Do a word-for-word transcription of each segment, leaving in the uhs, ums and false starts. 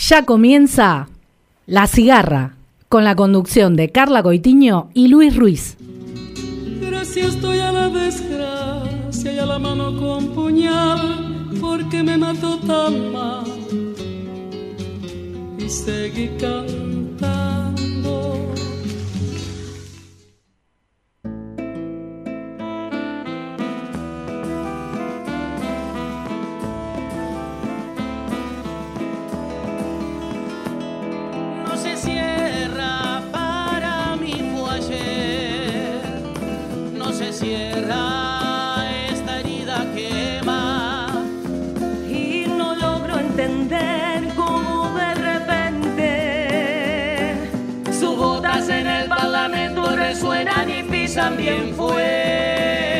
Ya comienza La Cigarra, con la conducción de Carla Coitiño y Luis Ruiz. Gracias estoy a la desgracia y a la mano con puñal, porque me mató tan mal y seguí cantando. Cierra esta herida quema y no logro entender cómo de repente sus botas en el parlamento resuenan y pisan bien fuerte.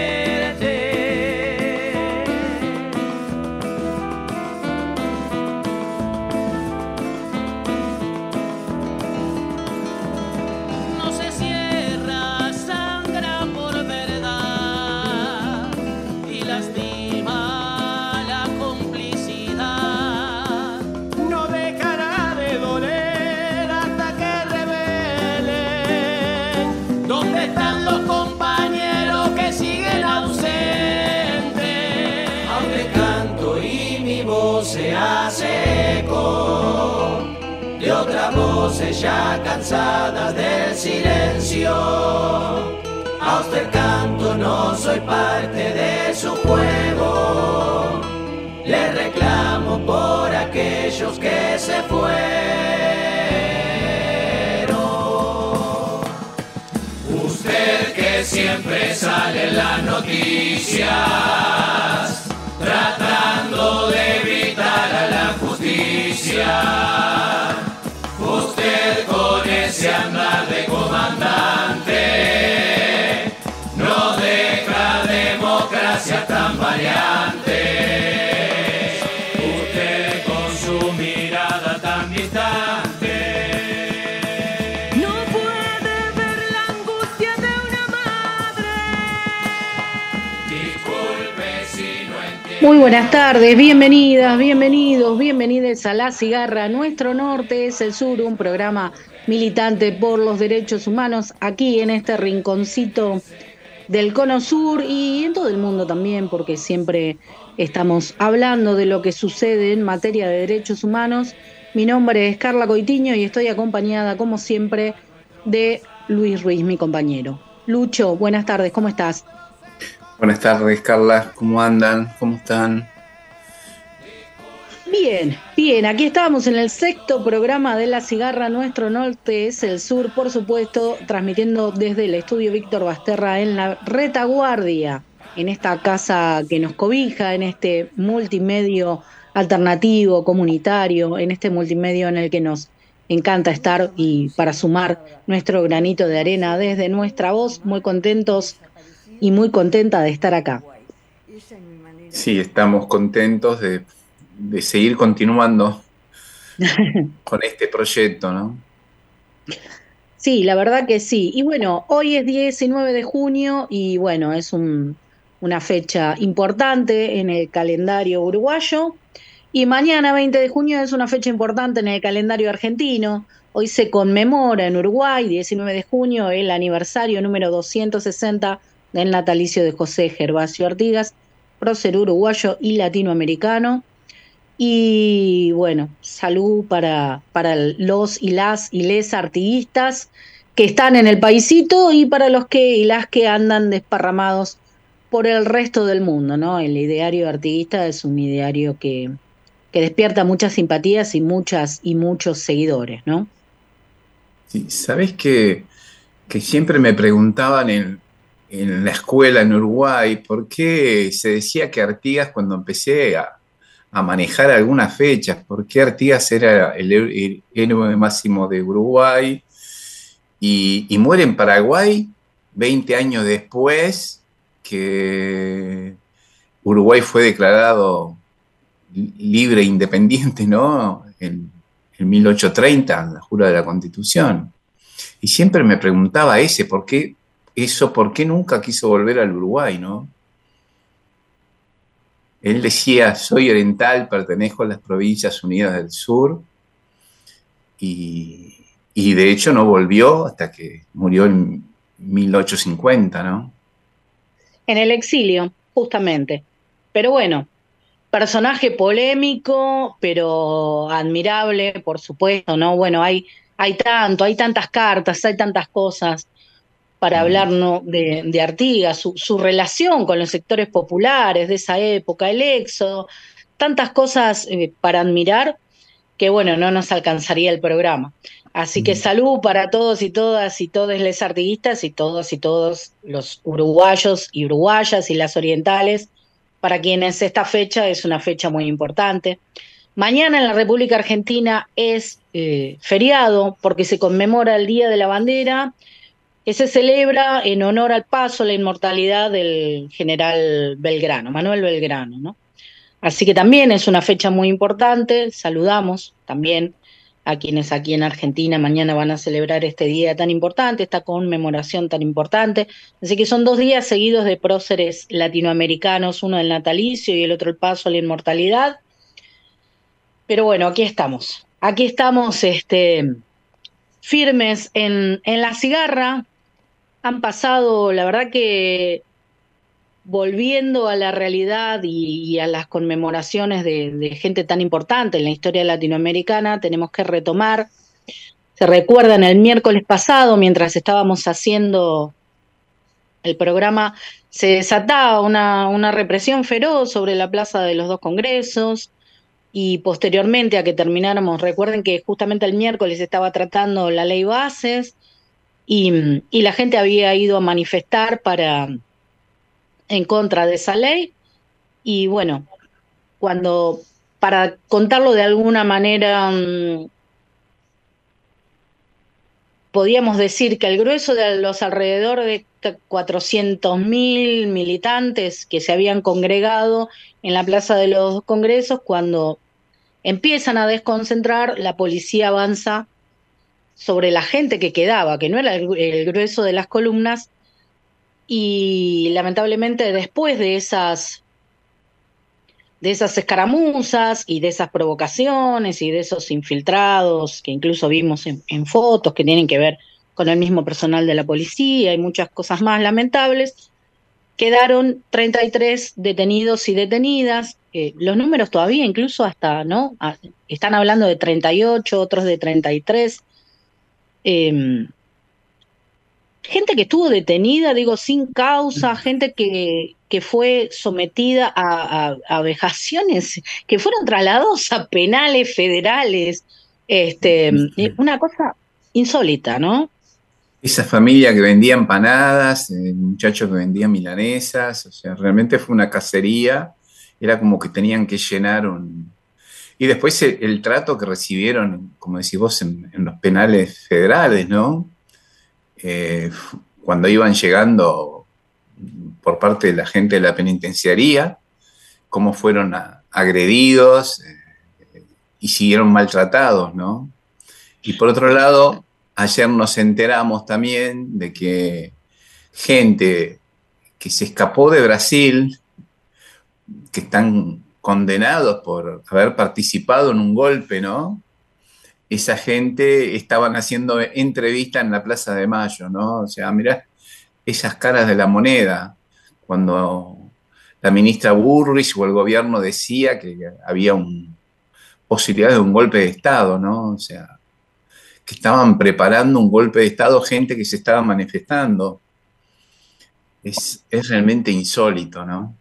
No se cierra, sangra por lastima la complicidad. No dejará de doler hasta que revelen dónde están los compañeros que siguen ausentes. Aunque canto y mi voz se hace eco de otras voces ya cansadas del silencio, a usted canto, no soy parte de su juego. Le reclamo por aquellos que se fueron. Usted que siempre sale en las noticias, tratando de evitar a la justicia. Usted con ese andar de comandante nos deja democracia tan variante. Usted con su mirada tan distante no puede ver la angustia de una madre. Disculpe si no entiende. Muy buenas tardes, bienvenidas, bienvenidos, bienvenidas a La Cigarra. Nuestro norte es el sur, un programa militante por los derechos humanos aquí en este rinconcito del Cono Sur y en todo el mundo también, porque siempre estamos hablando de lo que sucede en materia de derechos humanos. Mi nombre es Carla Coitiño y estoy acompañada, como siempre, de Luis Ruiz, mi compañero. Lucho, buenas tardes, ¿cómo estás? Buenas tardes, Carla, ¿cómo andan? ¿Cómo están? Bien, bien, aquí estamos en el sexto programa de La Cigarra. Nuestro norte es el sur, por supuesto, transmitiendo desde el estudio Víctor Basterra en la retaguardia, en esta casa que nos cobija, en este multimedio alternativo, comunitario, en este multimedio en el que nos encanta estar y para sumar nuestro granito de arena desde nuestra voz, muy contentos y muy contenta de estar acá. Sí, estamos contentos de de seguir continuando con este proyecto, ¿no? Sí, la verdad que sí. Y bueno, hoy es diecinueve de junio y bueno, es un, una fecha importante en el calendario uruguayo. Y mañana, veinte de junio, es una fecha importante en el calendario argentino. Hoy se conmemora en Uruguay, diecinueve de junio, el aniversario número doscientos sesenta del natalicio de José Gervasio Artigas, prócer uruguayo y latinoamericano. Y bueno, salud para, para los y las y les artiguistas que están en el paisito y para los que y las que andan desparramados por el resto del mundo, ¿no? El ideario artiguista es un ideario que, que despierta muchas simpatías y muchas y muchos seguidores, ¿no? Sí, ¿sabés que, que siempre me preguntaban en, en la escuela en Uruguay por qué se decía que Artigas, cuando empecé a a manejar algunas fechas, porque Artigas era el, el héroe máximo de Uruguay y, y muere en Paraguay veinte años después que Uruguay fue declarado libre e independiente, ¿no? En, en mil ochocientos treinta, en la jura de la Constitución. Y siempre me preguntaba ese, ¿por qué eso, por qué nunca quiso volver al Uruguay, ¿no? Él decía, soy oriental, pertenezco a las Provincias Unidas del Sur, y, y de hecho no volvió hasta que murió en mil ochocientos cincuenta, ¿no? En el exilio, justamente. Pero bueno, personaje polémico, pero admirable, por supuesto, ¿no? Bueno, hay, hay tanto, hay tantas cartas, hay tantas cosas para Mm. hablar, ¿no?, de, de Artigas, su, su relación con los sectores populares de esa época, el éxodo, tantas cosas eh, para admirar que bueno, no nos alcanzaría el programa. Así que salud para todos y todas y todos les artiguistas y todos y todos los uruguayos y uruguayas y las orientales, para quienes esta fecha es una fecha muy importante. Mañana en la República Argentina es eh, feriado porque se conmemora el Día de la Bandera, que se celebra en honor al paso, a la inmortalidad del general Belgrano, Manuel Belgrano, ¿no? Así que también es una fecha muy importante. Saludamos también a quienes aquí en Argentina mañana van a celebrar este día tan importante, esta conmemoración tan importante. Así que son dos días seguidos de próceres latinoamericanos, uno el natalicio y el otro el paso a la inmortalidad. Pero bueno, aquí estamos. Aquí estamos este, firmes en, en la cigarra. Han pasado, la verdad que volviendo a la realidad y, y a las conmemoraciones de, de gente tan importante en la historia latinoamericana, tenemos que retomar. Se recuerdan el miércoles pasado, mientras estábamos haciendo el programa, se desataba una, una represión feroz sobre la plaza de los dos congresos, y posteriormente a que termináramos, recuerden que justamente el miércoles estaba tratando la ley Bases, y, y la gente había ido a manifestar para en contra de esa ley, y bueno, cuando, para contarlo de alguna manera, mmm, podíamos decir que el grueso de los alrededor de cuatrocientos mil militantes que se habían congregado en la Plaza de los Congresos, cuando empiezan a desconcentrar, la policía avanza sobre la gente que quedaba, que no era el, el grueso de las columnas, y lamentablemente después de esas de esas escaramuzas y de esas provocaciones y de esos infiltrados que incluso vimos en, en fotos que tienen que ver con el mismo personal de la policía y muchas cosas más lamentables, quedaron treinta y tres detenidos y detenidas. Eh, los números todavía incluso hasta, ¿no? Ah, están hablando de treinta y ocho, otros de treinta y tres. Eh, gente que estuvo detenida, digo, sin causa, gente que, que fue sometida a, a, a vejaciones, que fueron trasladados a penales federales, este, una cosa insólita, ¿no? Esa familia que vendía empanadas, el muchacho que vendía milanesas, o sea, realmente fue una cacería, era como que tenían que llenar un... Y después el, el trato que recibieron, como decís vos, en, en los penales federales, ¿no? Eh, cuando iban llegando por parte de la gente de la penitenciaría, cómo fueron a, agredidos eh, y siguieron maltratados, ¿no? Y por otro lado, ayer nos enteramos también de que gente que se escapó de Brasil, que están condenados por haber participado en un golpe, ¿no? Esa gente estaban haciendo entrevistas en la Plaza de Mayo, ¿no? O sea, mirá esas caras de la moneda, cuando la ministra Burrich o el gobierno decía que había un, posibilidad de un golpe de Estado, ¿no? O sea, que estaban preparando un golpe de Estado, gente que se estaba manifestando. Es, es realmente insólito, ¿no?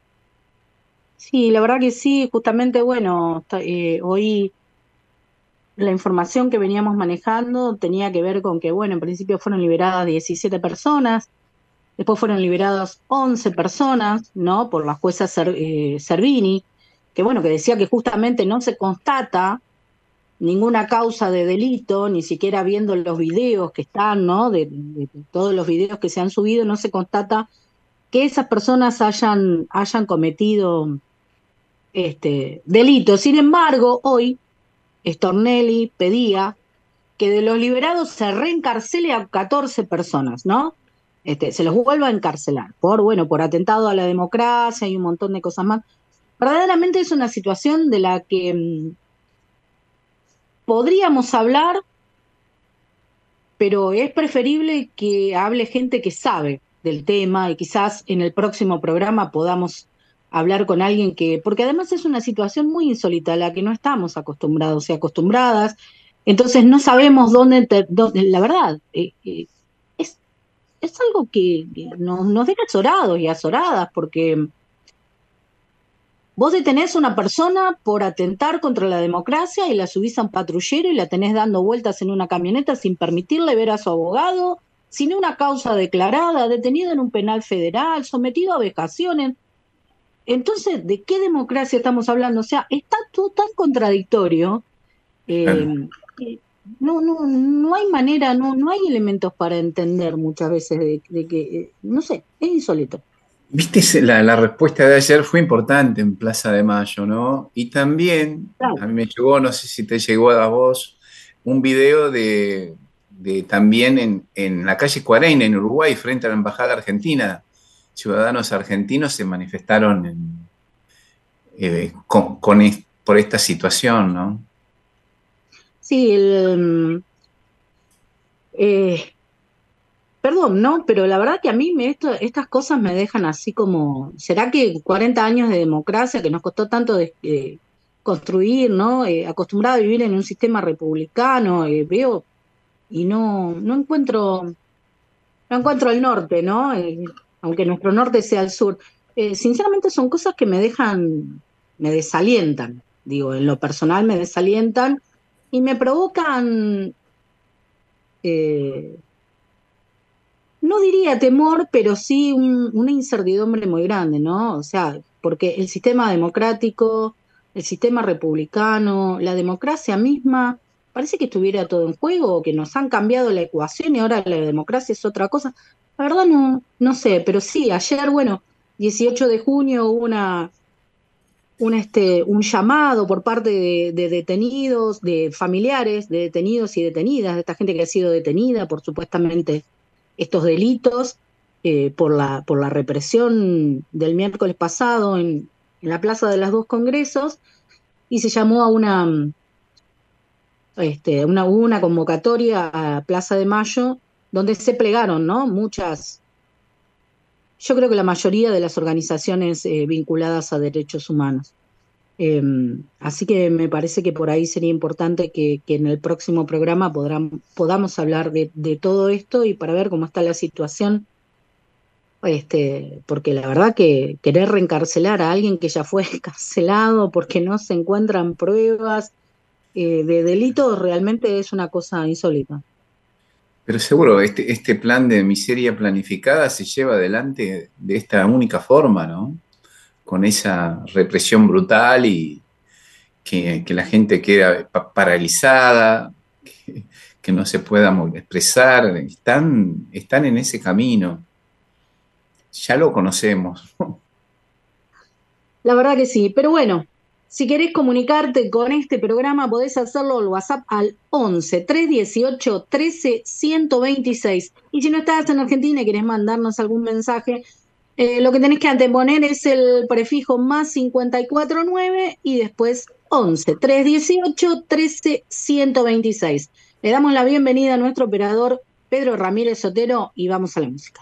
Sí, la verdad que sí, justamente, bueno, eh, hoy la información que veníamos manejando tenía que ver con que, bueno, en principio fueron liberadas diecisiete personas, después fueron liberadas once personas, ¿no? Por la jueza Cer, eh, Cervini, que bueno, que decía que justamente no se constata ninguna causa de delito, ni siquiera viendo los videos que están, ¿no? De, de, de todos los videos que se han subido, no se constata que esas personas hayan, hayan cometido este, delitos. Sin embargo, hoy Stornelli pedía que de los liberados se reencarcele a catorce personas, ¿no? Este, se los vuelva a encarcelar por, bueno, por atentado a la democracia y un montón de cosas más. Verdaderamente es una situación de la que mmm, podríamos hablar pero es preferible que hable gente que sabe del tema y quizás en el próximo programa podamos hablar con alguien que, porque además es una situación muy insólita a la que no estamos acostumbrados y acostumbradas, entonces no sabemos dónde, te, dónde la verdad, eh, eh, es, es algo que nos, nos deja azorados y azoradas, porque vos detenés a una persona por atentar contra la democracia y la subís a un patrullero y la tenés dando vueltas en una camioneta sin permitirle ver a su abogado, sin una causa declarada, detenido en un penal federal, sometido a vejaciones. Entonces, ¿de qué democracia estamos hablando? O sea, está todo tan contradictorio. Eh, eh, no, no, no hay manera, no, no hay elementos para entender muchas veces de, de que, eh, no sé, es insólito. Viste, la, la respuesta de ayer fue importante en Plaza de Mayo, ¿no? Y también, claro, a mí me llegó, no sé si te llegó a vos, un video de, de también en, en la calle Cuareina, en Uruguay, frente a la Embajada Argentina. Ciudadanos argentinos se manifestaron en, eh, con, con est- por esta situación, ¿no? Sí, el, eh, perdón, ¿no? Pero la verdad que a mí me, esto, estas cosas me dejan así como, ¿será que cuarenta años de democracia que nos costó tanto de, eh, construir, ¿no? Eh, acostumbrada a vivir en un sistema republicano, eh, veo y no, no encuentro, no encuentro el norte, ¿no? Eh, aunque nuestro norte sea el sur. Eh, sinceramente son cosas que me dejan, me desalientan, digo, en lo personal me desalientan y me provocan, eh, no diría temor, pero sí un, una incertidumbre muy grande, ¿no? O sea, porque el sistema democrático, el sistema republicano, la democracia misma, parece que estuviera todo en juego, que nos han cambiado la ecuación y ahora la democracia es otra cosa. La verdad no, no sé, pero sí, ayer, bueno, dieciocho de junio hubo una, un, este, un llamado por parte de, de detenidos, de familiares de detenidos y detenidas, de esta gente que ha sido detenida por supuestamente estos delitos, eh, por la, por la represión del miércoles pasado en, en la Plaza de los Dos Congresos, y se llamó a una, este, una, una convocatoria a Plaza de Mayo, donde se plegaron, ¿no? Muchas, yo creo que la mayoría de las organizaciones eh, vinculadas a derechos humanos. Eh, así que me parece que por ahí sería importante que, que en el próximo programa podrán, podamos hablar de, de todo esto y para ver cómo está la situación, este, porque la verdad que querer reencarcelar a alguien que ya fue encarcelado porque no se encuentran pruebas eh, de delitos realmente es una cosa insólita. Pero seguro, este, este plan de miseria planificada se lleva adelante de esta única forma, ¿no? Con esa represión brutal y que, que la gente queda pa- paralizada, que, que no se pueda expresar. Están, están en ese camino. Ya lo conocemos. La verdad que sí, pero bueno, si querés comunicarte con este programa, podés hacerlo al WhatsApp al once, trescientos dieciocho, trece, ciento veintiséis. Y si no estás en Argentina y querés mandarnos algún mensaje, eh, lo que tenés que anteponer es el prefijo más cincuenta y cuatro nueve y después once, trescientos dieciocho, trece, ciento veintiséis. Le damos la bienvenida a nuestro operador Pedro Ramírez Sotero y vamos a la música.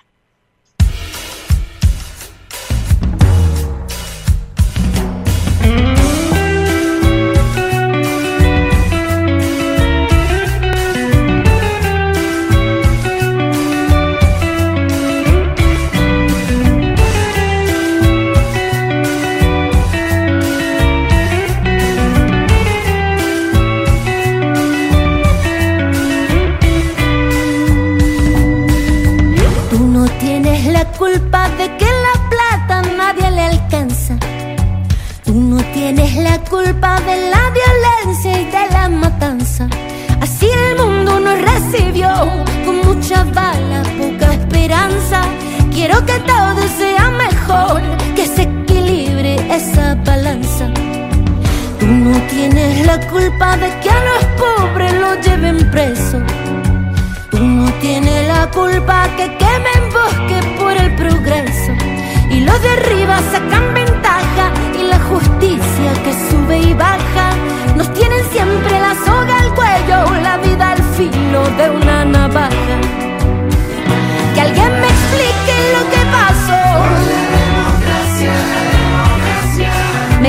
Culpa de que la plata nadie le alcanza. Tú no tienes la culpa de la violencia y de la matanza. Así el mundo nos recibió con mucha bala, poca esperanza. Quiero que todo sea mejor, que se equilibre esa balanza. Tú no tienes la culpa de que a los pobres los lleven preso. Tú no tienes la culpa que quemen bosques por el progreso y los de arriba sacan ventaja y la justicia que sube y baja nos tienen siempre la soga al cuello, la vida al filo de una navaja.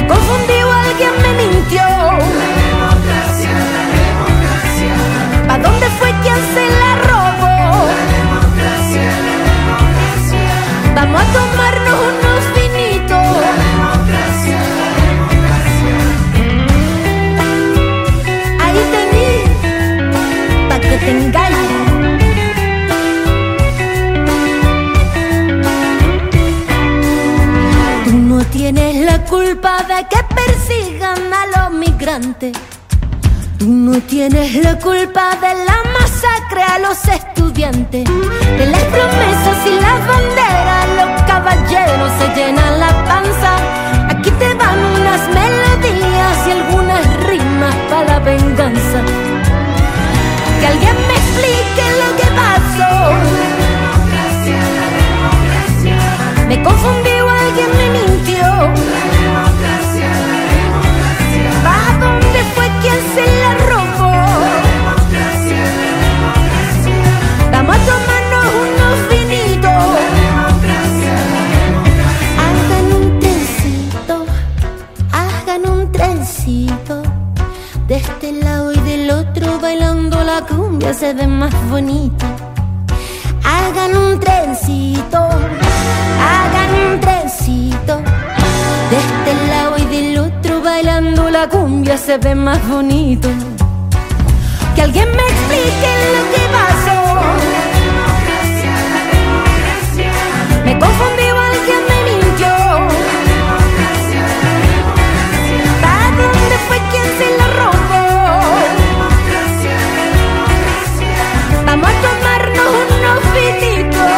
Me confundí o alguien me mintió. La democracia, la democracia. ¿Pa' dónde fue quien se la robó? La democracia, la democracia. Vamos a tomarnos unos vinitos. La democracia, la democracia. Ahí tení, pa' que te engañes. Tú no tienes la culpa de que persigan a los migrantes. Tú no tienes la culpa de la masacre a los estudiantes. De las promesas y las banderas los caballeros se llenan la panza. Aquí te van unas melodías y algunas rimas para la venganza. Que alguien me explique lo que pasó. Me confundí o alguien me mintió. ¿Pa' dónde fue quien se la robó? Vamos a tomarnos unos vinitos. Hagan un trencito, hagan un trencito. De este lado y del otro bailando la cumbia se ve más bonito. Hagan un trencito, hagan un trencito. De este lado y del otro bailando la cumbia se ve más bonito. Que alguien me explique lo que pasó. Me confundí o alguien me mintió. ¿Pa' dónde fue quien se la robó? Vamos a tomarnos unos vinitos.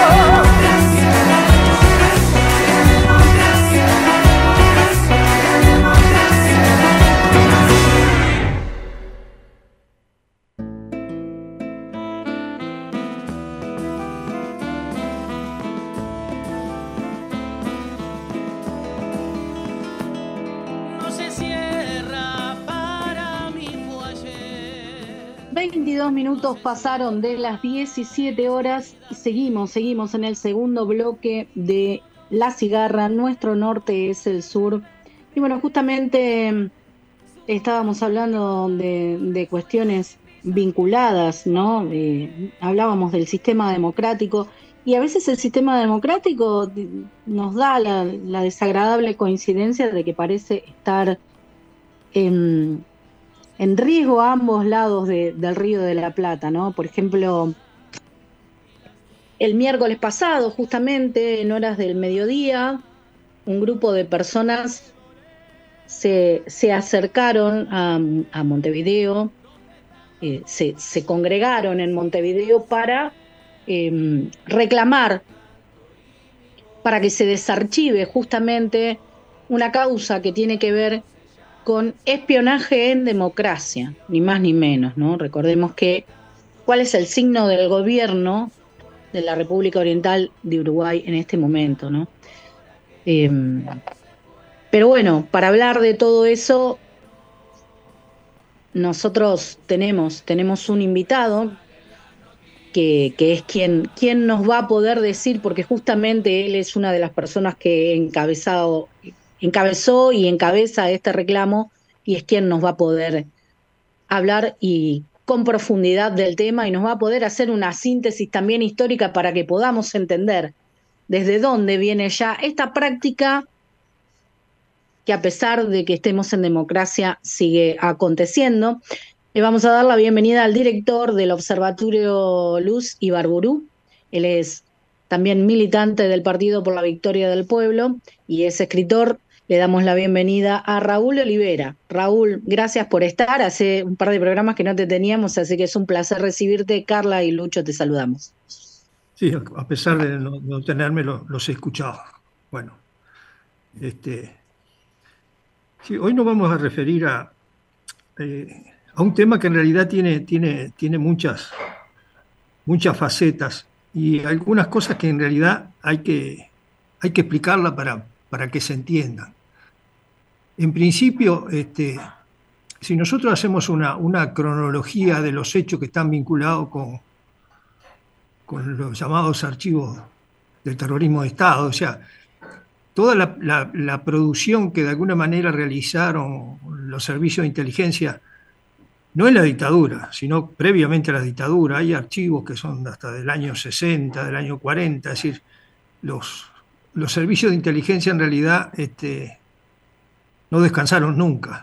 veintidós minutos pasaron de las diecisiete horas y seguimos, seguimos en el segundo bloque de La Cigarra. Nuestro norte es el sur. Y bueno, justamente estábamos hablando de, de cuestiones vinculadas, ¿no? Eh, hablábamos del sistema democrático y a veces el sistema democrático nos da la, la desagradable coincidencia de que parece estar en... en riesgo a ambos lados de, del Río de la Plata, ¿no? Por ejemplo, el miércoles pasado, justamente en horas del mediodía, un grupo de personas se, se acercaron a, a Montevideo, eh, se, se congregaron en Montevideo para eh, reclamar, para que se desarchive justamente una causa que tiene que ver con espionaje en democracia, ni más ni menos, ¿no? Recordemos que cuál es el signo del gobierno de la República Oriental de Uruguay en este momento, ¿no? Eh, pero bueno, para hablar de todo eso, nosotros tenemos, tenemos un invitado que, que es quien, quien nos va a poder decir, porque justamente él es una de las personas que encabezado encabezó y encabeza este reclamo y es quien nos va a poder hablar y con profundidad del tema y nos va a poder hacer una síntesis también histórica para que podamos entender desde dónde viene ya esta práctica que a pesar de que estemos en democracia sigue aconteciendo. Le vamos a dar la bienvenida al director del Observatorio Luz Ibarburú. Él es también militante del Partido por la Victoria del Pueblo y es escritor. Le damos la bienvenida a Raúl Olivera. Raúl, gracias por estar. Hace un par de programas que no te teníamos, así que es un placer recibirte. Carla y Lucho, te saludamos. Sí, a pesar de no, no tenerme, lo, los he escuchado. Bueno, este, sí, hoy nos vamos a referir a, eh, a un tema que en realidad tiene, tiene, tiene muchas, muchas facetas y algunas cosas que en realidad hay que, hay que explicarla para, para que se entiendan. En principio, este, si nosotros hacemos una, una cronología de los hechos que están vinculados con, con los llamados archivos del terrorismo de Estado, o sea, toda la, la, la producción que de alguna manera realizaron los servicios de inteligencia, no en la dictadura, sino previamente a la dictadura. Hay archivos que son hasta del año sesenta, del año cuarenta, es decir, los, los servicios de inteligencia en realidad este, no descansaron nunca.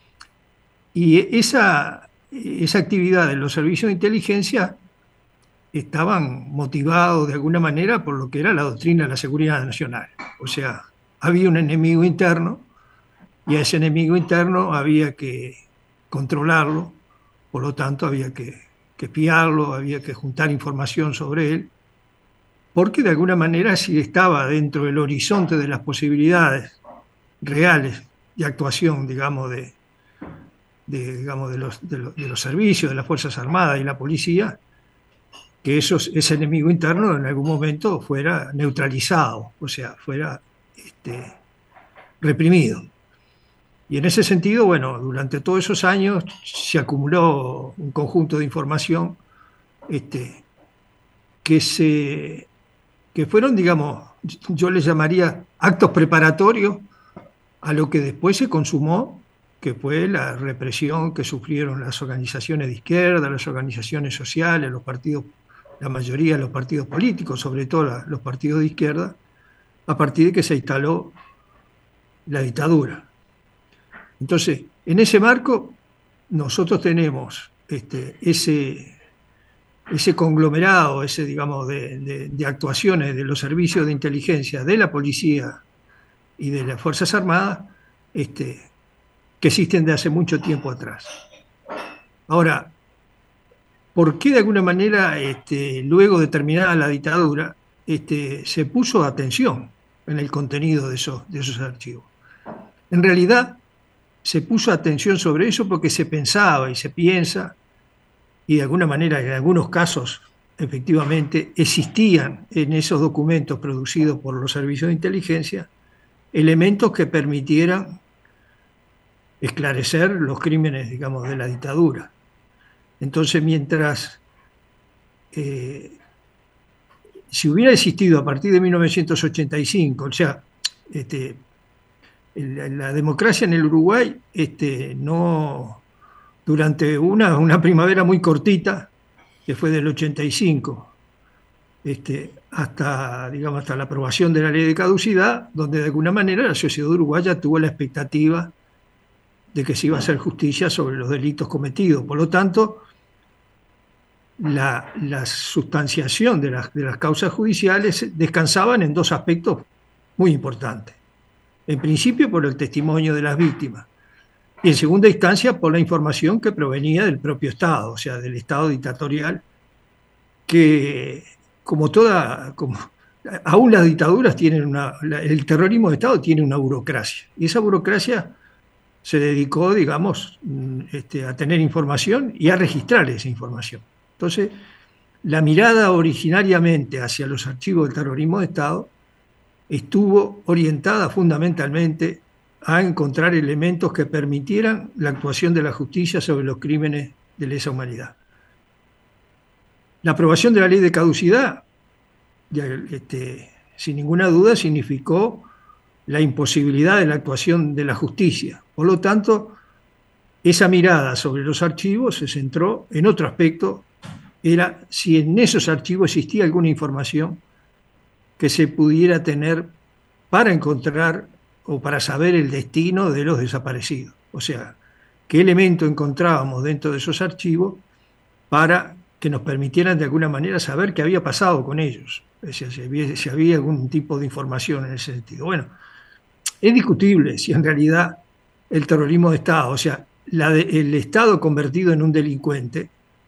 Y esa, esa actividad de los servicios de inteligencia estaban motivados de alguna manera por lo que era la doctrina de la seguridad nacional. O sea, había un enemigo interno y a ese enemigo interno había que controlarlo, por lo tanto había que, que espiarlo, había que juntar información sobre él, porque de alguna manera si estaba dentro del horizonte de las posibilidades reales de actuación, digamos, de, de, digamos, de, los, de, los, de los servicios, de las Fuerzas Armadas y la policía, que esos, ese enemigo interno en algún momento fuera neutralizado, o sea, fuera este, reprimido. Y en ese sentido, bueno, durante todos esos años se acumuló un conjunto de información este, que, se, que fueron, digamos, yo les llamaría actos preparatorios a lo que después se consumó, que fue la represión que sufrieron las organizaciones de izquierda, las organizaciones sociales, los partidos, la mayoría de los partidos políticos, sobre todo la, los partidos de izquierda, a partir de que se instaló la dictadura. Entonces, en ese marco, nosotros tenemos este, ese, ese conglomerado, ese, digamos, de, de, de actuaciones de los servicios de inteligencia, de la policía y de las Fuerzas Armadas, este, que existen de hace mucho tiempo atrás. Ahora, ¿por qué de alguna manera, este, luego de terminada la dictadura, este, se puso atención en el contenido de esos, de esos archivos? En realidad, se puso atención sobre eso porque se pensaba y se piensa, y de alguna manera, en algunos casos, efectivamente, existían en esos documentos producidos por los servicios de inteligencia elementos que permitieran esclarecer los crímenes, digamos, de la dictadura. Entonces, mientras eh, si hubiera existido a partir de mil novecientos ochenta y cinco, o sea, este, la, la democracia en el Uruguay, este, no, durante una, una primavera muy cortita, que fue del ochenta y cinco, este, hasta, digamos, hasta la aprobación de la ley de caducidad, donde de alguna manera la sociedad uruguaya tuvo la expectativa de que se iba a hacer justicia sobre los delitos cometidos. Por lo tanto, la, la sustanciación de las, de las causas judiciales descansaban en dos aspectos muy importantes. En principio, por el testimonio de las víctimas, y en segunda instancia, por la información que provenía del propio Estado, o sea, del Estado dictatorial, que, como toda, como, aún las dictaduras tienen una, el terrorismo de Estado tiene una burocracia, y esa burocracia se dedicó, digamos, este, a tener información y a registrar esa información. Entonces, la mirada originariamente hacia los archivos del terrorismo de Estado estuvo orientada fundamentalmente a encontrar elementos que permitieran la actuación de la justicia sobre los crímenes de lesa humanidad. La aprobación de la ley de caducidad, este, sin ninguna duda, significó la imposibilidad de la actuación de la justicia. Por lo tanto, esa mirada sobre los archivos se centró en otro aspecto, era si en esos archivos existía alguna información que se pudiera tener para encontrar o para saber el destino de los desaparecidos. O sea, qué elemento encontrábamos dentro de esos archivos para que nos permitieran de alguna manera saber qué había pasado con ellos. O sea, si había, si había algún tipo de información en ese sentido. Bueno, es discutible si en realidad el terrorismo de Estado, o sea, la de, el Estado convertido en un delincuente,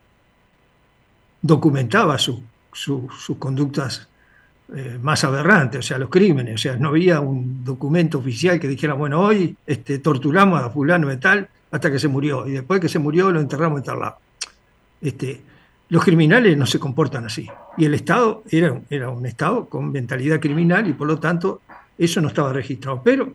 documentaba su, su, sus conductas eh, más aberrantes, o sea, los crímenes. O sea, no había un documento oficial que dijera, bueno, hoy este, torturamos a fulano de tal hasta que se murió, y después que se murió lo enterramos en tal lado. Este, los criminales no se comportan así, y el Estado era, era un Estado con mentalidad criminal, y por lo tanto eso no estaba registrado, pero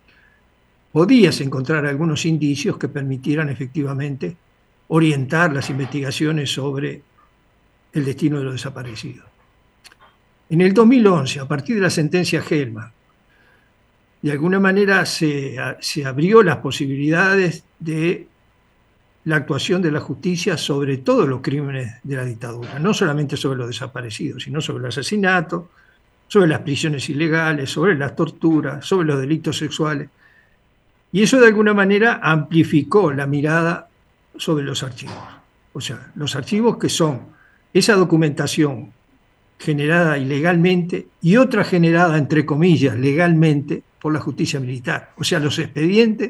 podías encontrar algunos indicios que permitieran efectivamente orientar las investigaciones sobre el destino de los desaparecidos. En el dos mil once, a partir de la sentencia Gelman, de alguna manera se, se abrió las posibilidades de la actuación de la justicia sobre todos los crímenes de la dictadura, no solamente sobre los desaparecidos, sino sobre el asesinato, sobre las prisiones ilegales, sobre las torturas, sobre los delitos sexuales. Y eso de alguna manera amplificó la mirada sobre los archivos. O sea, los archivos que son esa documentación generada ilegalmente y otra generada, entre comillas, legalmente por la justicia militar. O sea, los expedientes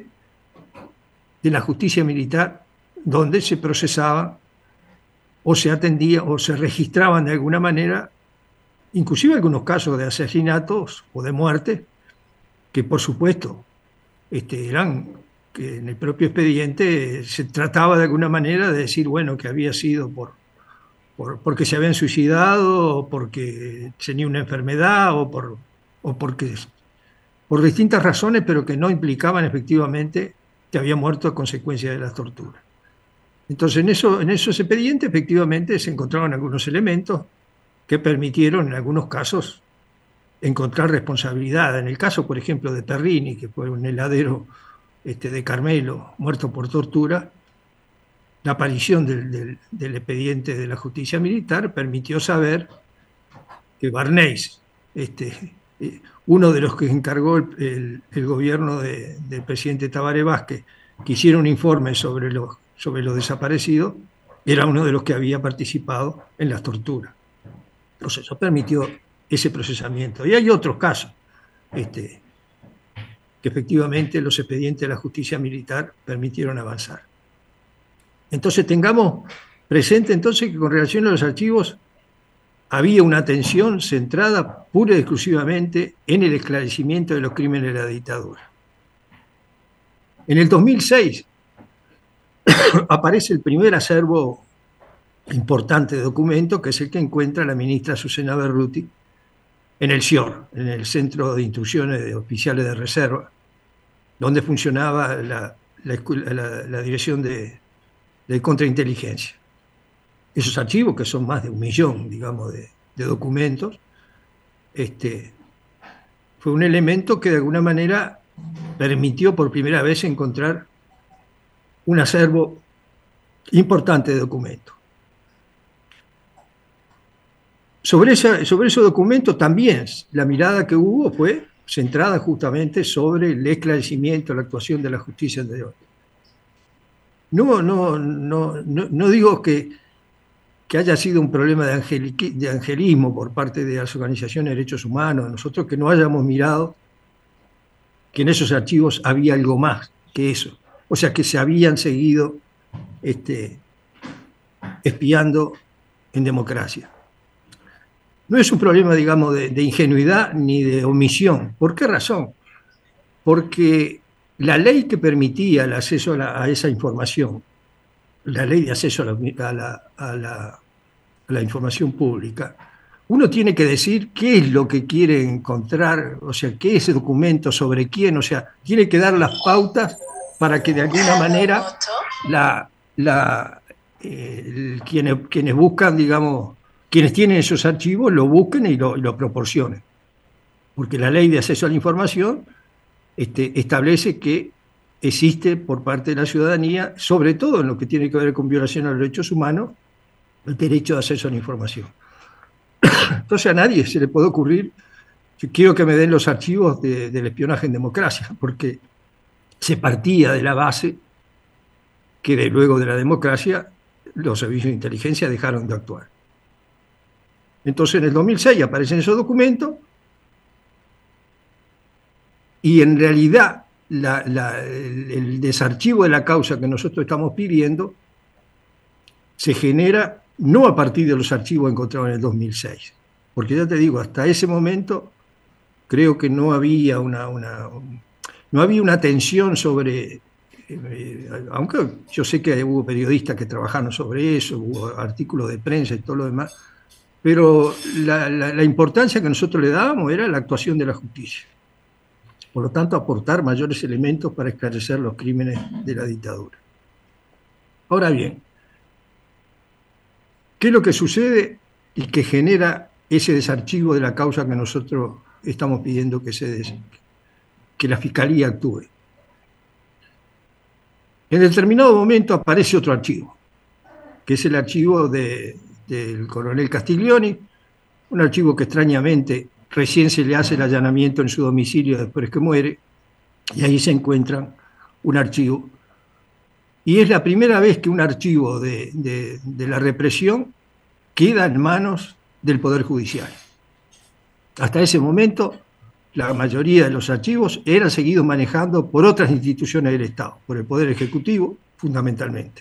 de la justicia militar donde se procesaban o se atendía o se registraban de alguna manera, inclusive algunos casos de asesinatos o de muerte, que por supuesto este, eran, que en el propio expediente se trataba de alguna manera de decir, bueno, que había sido por, por porque se habían suicidado, o porque tenía una enfermedad, o, por, o porque por distintas razones, pero que no implicaban efectivamente que había muerto a consecuencia de las torturas. Entonces, en, eso, en esos expedientes, efectivamente, se encontraban algunos elementos que permitieron, en algunos casos, encontrar responsabilidad. En el caso, por ejemplo, de Perrini, que fue un heladero este, de Carmelo, muerto por tortura, la aparición del, del, del expediente de la justicia militar permitió saber que Barnés, este, uno de los que encargó el, el, el gobierno de, del presidente Tabaré Vázquez, que hiciera un informe sobre los sobre los desaparecidos, era uno de los que había participado en las torturas. Entonces, eso permitió ese procesamiento. Y hay otros casos este, que efectivamente los expedientes de la justicia militar permitieron avanzar. Entonces, tengamos presente entonces que con relación a los archivos había una atención centrada pura y exclusivamente en el esclarecimiento de los crímenes de la dictadura. En el dos mil seis aparece el primer acervo importante de documentos, que es el que encuentra la ministra Susana Berruti en el C I O R, en el Centro de Instrucciones de Oficiales de Reserva, donde funcionaba la, la, la, la Dirección de, de Contrainteligencia. Esos archivos, que son más de un millón, digamos, de, de documentos, este, fue un elemento que de alguna manera permitió por primera vez encontrar un acervo importante de documentos. Sobre, esa, sobre esos documentos también la mirada que hubo fue centrada justamente sobre el esclarecimiento, la actuación de la justicia de hoy. No, no, no, no, no digo que, que haya sido un problema de, angelic, de angelismo por parte de las organizaciones de derechos humanos, nosotros que no hayamos mirado que en esos archivos había algo más que eso. O sea, que se habían seguido este, espiando en democracia. No es un problema, digamos, de, de ingenuidad ni de omisión. ¿Por qué razón? Porque la ley que permitía el acceso a, la, a esa información, la ley de acceso a la, a, la, a, la, a la información pública, uno tiene que decir qué es lo que quiere encontrar, o sea, qué es ese documento, sobre quién, o sea, tiene que dar las pautas para que de alguna manera la, la, eh, quienes, quienes buscan, digamos, quienes tienen esos archivos lo busquen y lo, y lo proporcionen. Porque la ley de acceso a la información este, establece que existe por parte de la ciudadanía, sobre todo en lo que tiene que ver con violación a los derechos humanos, el derecho de acceso a la información. Entonces a nadie se le puede ocurrir, yo quiero que me den los archivos de, del espionaje en democracia, porque se partía de la base que de luego de la democracia los servicios de inteligencia dejaron de actuar. Entonces en el dos mil seis aparecen esos documentos y en realidad la, la, el, el desarchivo de la causa que nosotros estamos pidiendo se genera no a partir de los archivos encontrados en el dos mil seis, porque ya te digo, hasta ese momento creo que no había una, una no había una atención sobre, eh, aunque yo sé que hubo periodistas que trabajaron sobre eso, hubo artículos de prensa y todo lo demás, pero la, la, la importancia que nosotros le dábamos era la actuación de la justicia. Por lo tanto, aportar mayores elementos para esclarecer los crímenes de la dictadura. Ahora bien, ¿qué es lo que sucede y que genera ese desarchivo de la causa que nosotros estamos pidiendo que se des? que la Fiscalía actúe. En determinado momento aparece otro archivo, que es el archivo de, del coronel Castiglioni, un archivo que extrañamente recién se le hace el allanamiento en su domicilio después que muere, y ahí se encuentran un archivo. Y es la primera vez que un archivo de, de, de la represión queda en manos del Poder Judicial. Hasta ese momento, la mayoría de los archivos eran seguidos manejando por otras instituciones del Estado, por el Poder Ejecutivo, fundamentalmente.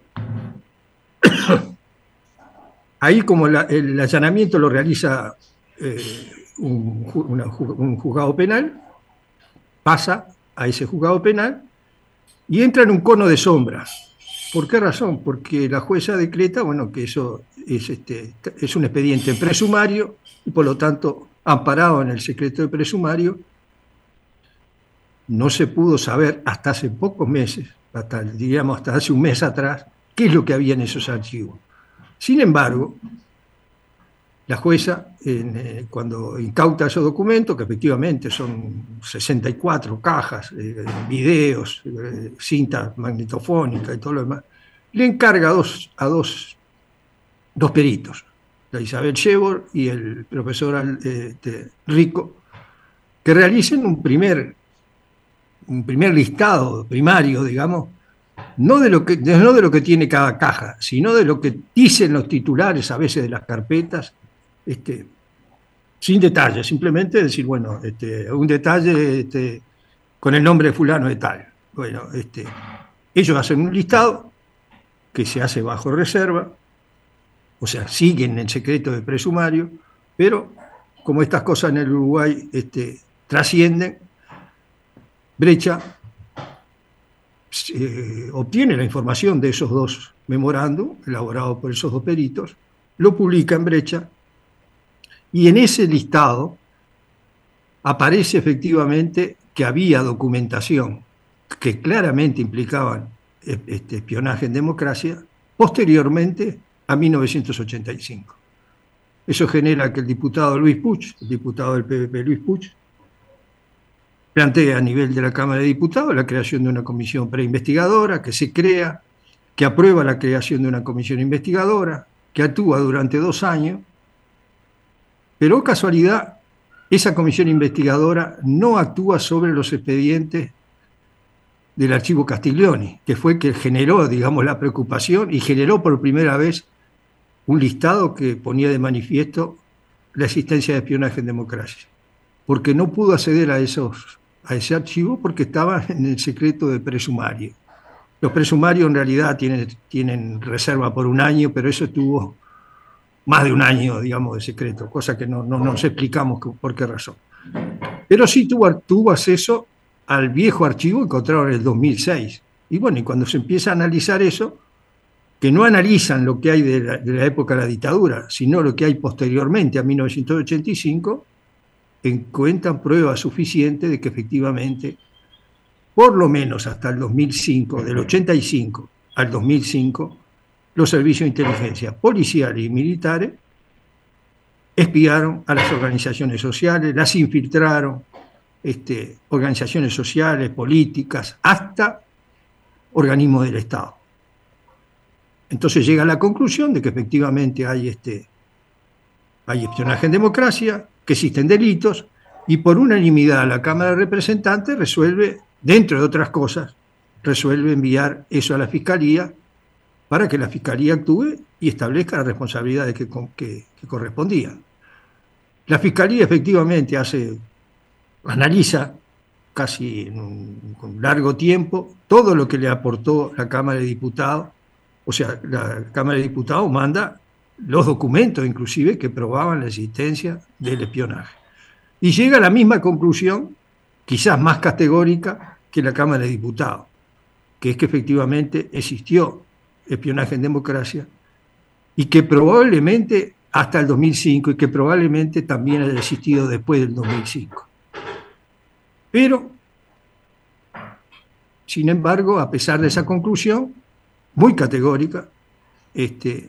Ahí, como la, el allanamiento lo realiza eh, un, una, un juzgado penal, pasa a ese juzgado penal y entra en un cono de sombras. ¿Por qué razón? Porque la jueza decreta, bueno, que eso es, este, es un expediente presumario y por lo tanto, amparado en el secreto de presumario, no se pudo saber hasta hace pocos meses, hasta, diríamos hasta hace un mes atrás, qué es lo que había en esos archivos. Sin embargo, la jueza, en, eh, cuando incauta esos documentos, que efectivamente son sesenta y cuatro cajas, eh, videos, eh, cintas magnetofónicas y todo lo demás, le encarga a dos, a dos, dos peritos, la Isabel Shevor y el profesor eh, Rico, que realicen un primer, un primer listado primario, digamos, no de, lo que, no de lo que tiene cada caja, sino de lo que dicen los titulares a veces de las carpetas, este, sin detalles, simplemente decir, bueno, este, un detalle este, con el nombre de fulano de tal. Bueno, este, ellos hacen un listado que se hace bajo reserva, o sea, siguen el secreto de presumario, pero como estas cosas en el Uruguay este, trascienden, Brecha eh, obtiene la información de esos dos memorándum, elaborados por esos dos peritos, lo publica en Brecha, y en ese listado aparece efectivamente que había documentación que claramente implicaban este, espionaje en democracia, posteriormente a mil novecientos ochenta y cinco. Eso genera que el diputado Luis Puch, el diputado del P V P Luis Puch, plantea a nivel de la Cámara de Diputados la creación de una comisión preinvestigadora, que se crea, que aprueba la creación de una comisión investigadora, que actúa durante dos años, pero casualidad, esa comisión investigadora no actúa sobre los expedientes del archivo Castiglioni, que fue el que generó, digamos, la preocupación y generó por primera vez un listado que ponía de manifiesto la existencia de espionaje en democracia, porque no pudo acceder a, esos, a ese archivo porque estaba en el secreto de presumario. Los presumarios en realidad tienen, tienen reserva por un año, pero eso tuvo más de un año, digamos, de secreto, cosa que no, no nos explicamos por qué razón. Pero sí tuvo, tuvo acceso al viejo archivo encontrado en el dos mil seis. Y bueno, y cuando se empieza a analizar eso, que no analizan lo que hay de la, de la época de la dictadura, sino lo que hay posteriormente a mil novecientos ochenta y cinco, encuentran pruebas suficientes de que efectivamente, por lo menos hasta el dos mil cinco, del ochenta y cinco al dos mil cinco, los servicios de inteligencia policiales y militares espiaron a las organizaciones sociales, las infiltraron, este, organizaciones sociales, políticas, hasta organismos del Estado. Entonces llega a la conclusión de que efectivamente hay, este, hay espionaje en democracia, que existen delitos, y por unanimidad la Cámara de Representantes resuelve, dentro de otras cosas, resuelve enviar eso a la Fiscalía para que la Fiscalía actúe y establezca las responsabilidades que, que, que correspondían. La Fiscalía efectivamente hace, analiza casi en un, un largo tiempo todo lo que le aportó la Cámara de Diputados, o sea, la Cámara de Diputados manda los documentos inclusive que probaban la existencia del espionaje. Y llega a la misma conclusión, quizás más categórica que la Cámara de Diputados, que es que efectivamente existió espionaje en democracia y que probablemente hasta el dos mil cinco y que probablemente también haya existido después del dos mil cinco. Pero, sin embargo, a pesar de esa conclusión, muy categórica, este,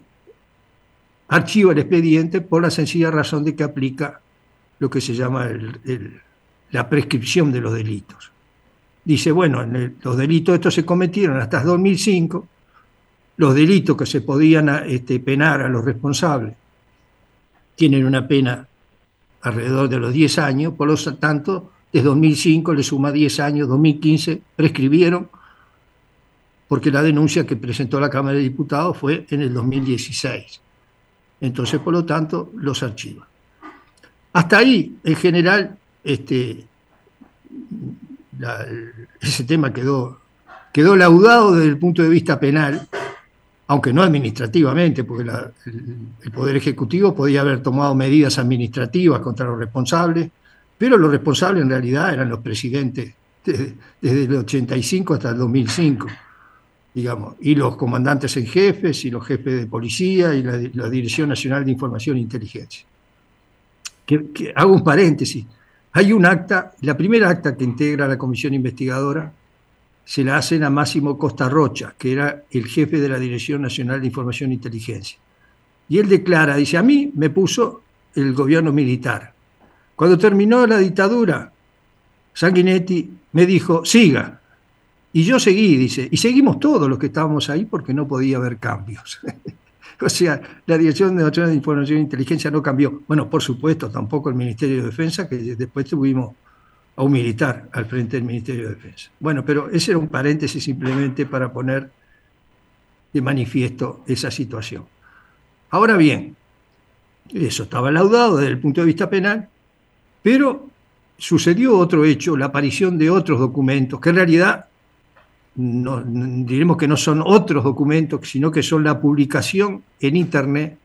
archiva el expediente por la sencilla razón de que aplica lo que se llama el, el, la prescripción de los delitos. Dice, bueno, en el, los delitos estos se cometieron hasta dos mil cinco, los delitos que se podían este, penar a los responsables tienen una pena alrededor de los diez años, por lo tanto, desde dos mil cinco le suma diez años, dos mil quince prescribieron, porque la denuncia que presentó la Cámara de Diputados fue en el dos mil dieciséis. Entonces, por lo tanto, los archiva. Hasta ahí, en general, este, la, ese tema quedó, quedó laudado desde el punto de vista penal, aunque no administrativamente, porque la, el, el Poder Ejecutivo podía haber tomado medidas administrativas contra los responsables, pero los responsables en realidad eran los presidentes desde, desde el ochenta y cinco hasta el dos mil cinco, digamos, y los comandantes en jefes, y los jefes de policía, y la, la Dirección Nacional de Información e Inteligencia. Que, que, hago un paréntesis. Hay un acta, la primera acta que integra la comisión investigadora se la hacen a Máximo Costa Rocha, que era el jefe de la Dirección Nacional de Información e Inteligencia. Y él declara, dice, a mí me puso el gobierno militar. Cuando terminó la dictadura, Sanguinetti me dijo, siga. Y yo seguí, dice, y seguimos todos los que estábamos ahí porque no podía haber cambios. O sea, la Dirección Nacional de Información e Inteligencia no cambió. Bueno, por supuesto, tampoco el Ministerio de Defensa, que después tuvimos a un militar al frente del Ministerio de Defensa. Bueno, pero ese era un paréntesis simplemente para poner de manifiesto esa situación. Ahora bien, eso estaba laudado desde el punto de vista penal, pero sucedió otro hecho, la aparición de otros documentos, que en realidad no, diremos que no son otros documentos, sino que son la publicación en Internet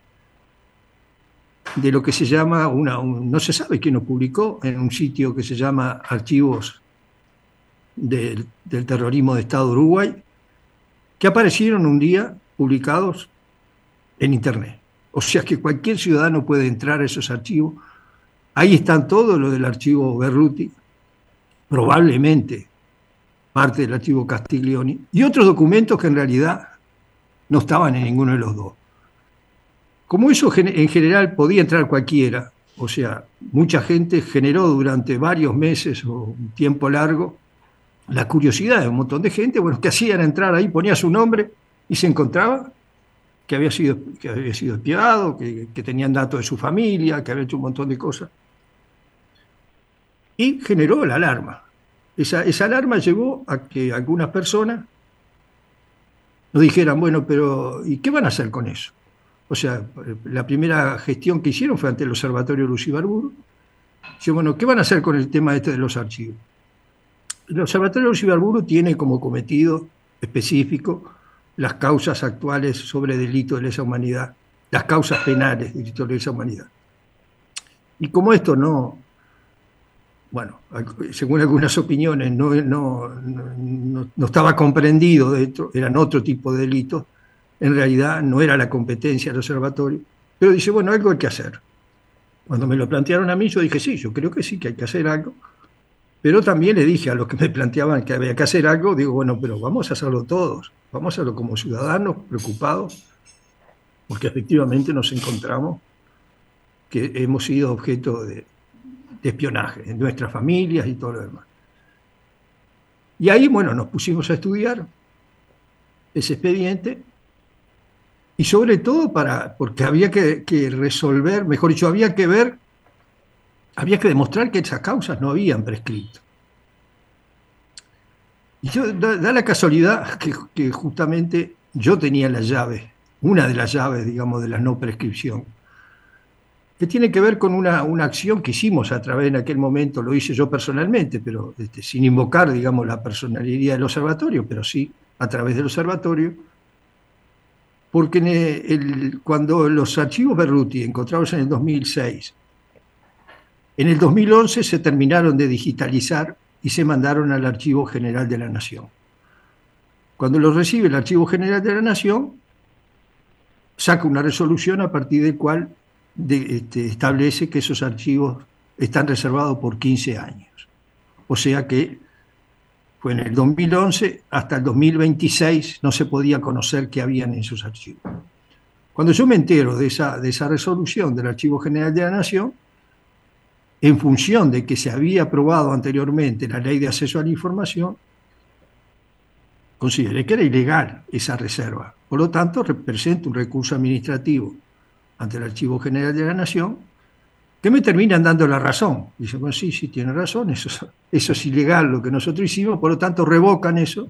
de lo que se llama, una, un, no se sabe quién lo publicó, en un sitio que se llama Archivos del, del Terrorismo de Estado de Uruguay, que aparecieron un día publicados en Internet. O sea que cualquier ciudadano puede entrar a esos archivos. Ahí están todos los del archivo Berruti, probablemente parte del archivo Castiglioni, y otros documentos que en realidad no estaban en ninguno de los dos. Como eso en general podía entrar cualquiera, o sea, mucha gente generó durante varios meses o un tiempo largo la curiosidad de un montón de gente, bueno, que hacían entrar ahí, ponía su nombre y se encontraba que había sido, que había sido espiado, que, que tenían datos de su familia, que había hecho un montón de cosas. Y generó la alarma. Esa, esa alarma llevó a que algunas personas nos dijeran, bueno, pero ¿y qué van a hacer con eso? O sea, la primera gestión que hicieron fue ante el Observatorio Luz Ibarburu. Dice, bueno, ¿qué van a hacer con el tema este de los archivos? El Observatorio Luz Ibarburu tiene como cometido específico las causas actuales sobre delitos de lesa humanidad, las causas penales de delitos de lesa humanidad. Y como esto no, bueno, según algunas opiniones, no, no, no, no estaba comprendido dentro, eran otro tipo de delitos, en realidad no era la competencia del observatorio, pero dice, bueno, algo hay que hacer. Cuando me lo plantearon a mí, yo dije, sí, yo creo que sí, que hay que hacer algo, pero también le dije a los que me planteaban que había que hacer algo, digo, bueno, pero vamos a hacerlo todos, vamos a hacerlo como ciudadanos preocupados, porque efectivamente nos encontramos que hemos sido objeto de, de espionaje en nuestras familias y todo lo demás. Y ahí, bueno, nos pusimos a estudiar ese expediente, y sobre todo para, porque había que, que resolver, mejor dicho, había que ver, había que demostrar que esas causas no habían prescrito. Y yo, da, da la casualidad que, que justamente yo tenía la llave, una de las llaves, digamos, de la no prescripción, que tiene que ver con una, una acción que hicimos a través, en aquel momento lo hice yo personalmente, pero este, sin invocar, digamos, la personalidad del observatorio, pero sí a través del observatorio, porque en el, cuando los archivos Berruti, encontrados en el dos mil seis, en el dos mil once se terminaron de digitalizar y se mandaron al Archivo General de la Nación. Cuando los recibe el Archivo General de la Nación, saca una resolución a partir del cual de, este, establece que esos archivos están reservados por quince años. O sea que fue en el dos mil once hasta el dos mil veintiséis no se podía conocer qué habían en esos archivos. Cuando yo me entero de esa, de esa resolución del Archivo General de la Nación, en función de que se había aprobado anteriormente la ley de acceso a la información, consideré que era ilegal esa reserva. Por lo tanto, presento un recurso administrativo ante el Archivo General de la Nación, que me terminan dando la razón. Dicen, bueno, sí, sí, tiene razón, eso, eso es ilegal lo que nosotros hicimos, por lo tanto revocan eso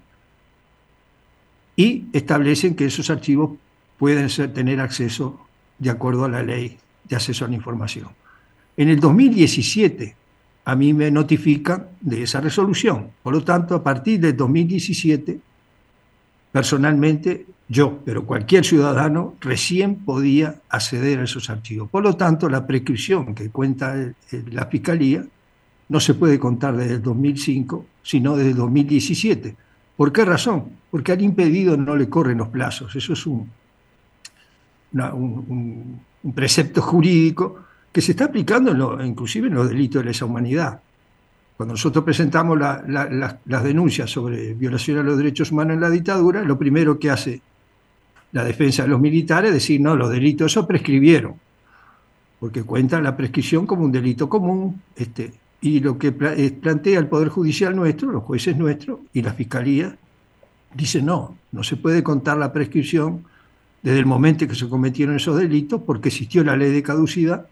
y establecen que esos archivos pueden ser, tener acceso de acuerdo a la ley de acceso a la información. En el dos mil diecisiete a mí me notifican de esa resolución. Por lo tanto, a partir del dos mil diecisiete, personalmente yo, pero cualquier ciudadano, recién podía acceder a esos archivos. Por lo tanto, la prescripción que cuenta el, el, la Fiscalía no se puede contar desde el dos mil cinco, sino desde el dos mil diecisiete. ¿Por qué razón? Porque al impedido no le corren los plazos. Eso es un, una, un, un, un precepto jurídico que se está aplicando en lo, inclusive en los delitos de lesa humanidad. Cuando nosotros presentamos la, la, la, las denuncias sobre violación a los derechos humanos en la dictadura, lo primero que hace la defensa de los militares es decir, no, los delitos esos prescribieron, porque cuentan la prescripción como un delito común, este, y lo que plantea el Poder Judicial nuestro, los jueces nuestros y la Fiscalía, dice no, no se puede contar la prescripción desde el momento en que se cometieron esos delitos porque existió la ley de caducidad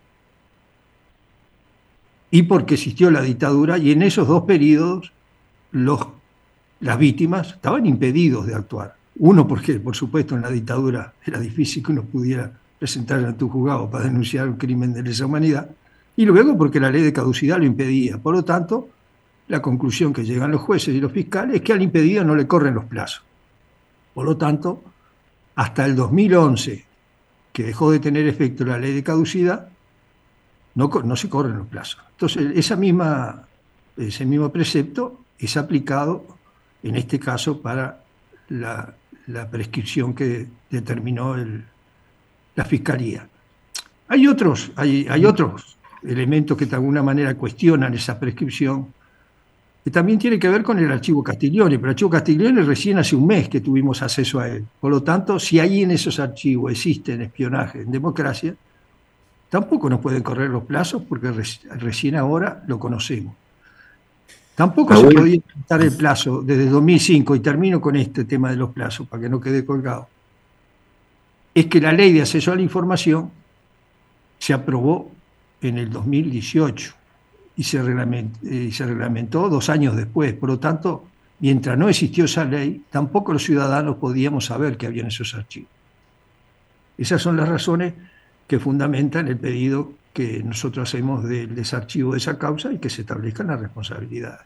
y porque existió la dictadura, y en esos dos periodos los, las víctimas estaban impedidos de actuar. Uno, porque por supuesto en la dictadura era difícil que uno pudiera presentar ante un juzgado para denunciar un crimen de lesa humanidad, y luego porque la ley de caducidad lo impedía. Por lo tanto, la conclusión que llegan los jueces y los fiscales es que al impedido no le corren los plazos. Por lo tanto, hasta el dos mil once, que dejó de tener efecto la ley de caducidad, No, no se corren los plazos. Entonces, esa misma, ese mismo precepto es aplicado, en este caso, para la, la prescripción que determinó el, la Fiscalía. Hay otros, hay, hay otros elementos que de alguna manera cuestionan esa prescripción, que también tiene que ver con el archivo Castiglioni, pero el archivo Castiglioni recién hace un mes que tuvimos acceso a él. Por lo tanto, si ahí en esos archivos existen espionaje en democracia, tampoco nos pueden correr los plazos porque recién ahora lo conocemos. Tampoco Raúl. Se podía quitar el plazo desde dos mil cinco, y termino con este tema de los plazos para que no quede colgado. Es que la ley de acceso a la información se aprobó en el dos mil dieciocho y se reglamentó, y se reglamentó dos años después. Por lo tanto, mientras no existió esa ley, tampoco los ciudadanos podíamos saber que había en esos archivos. Esas son las razones que fundamentan el pedido que nosotros hacemos del desarchivo de esa causa y que se establezcan las responsabilidades.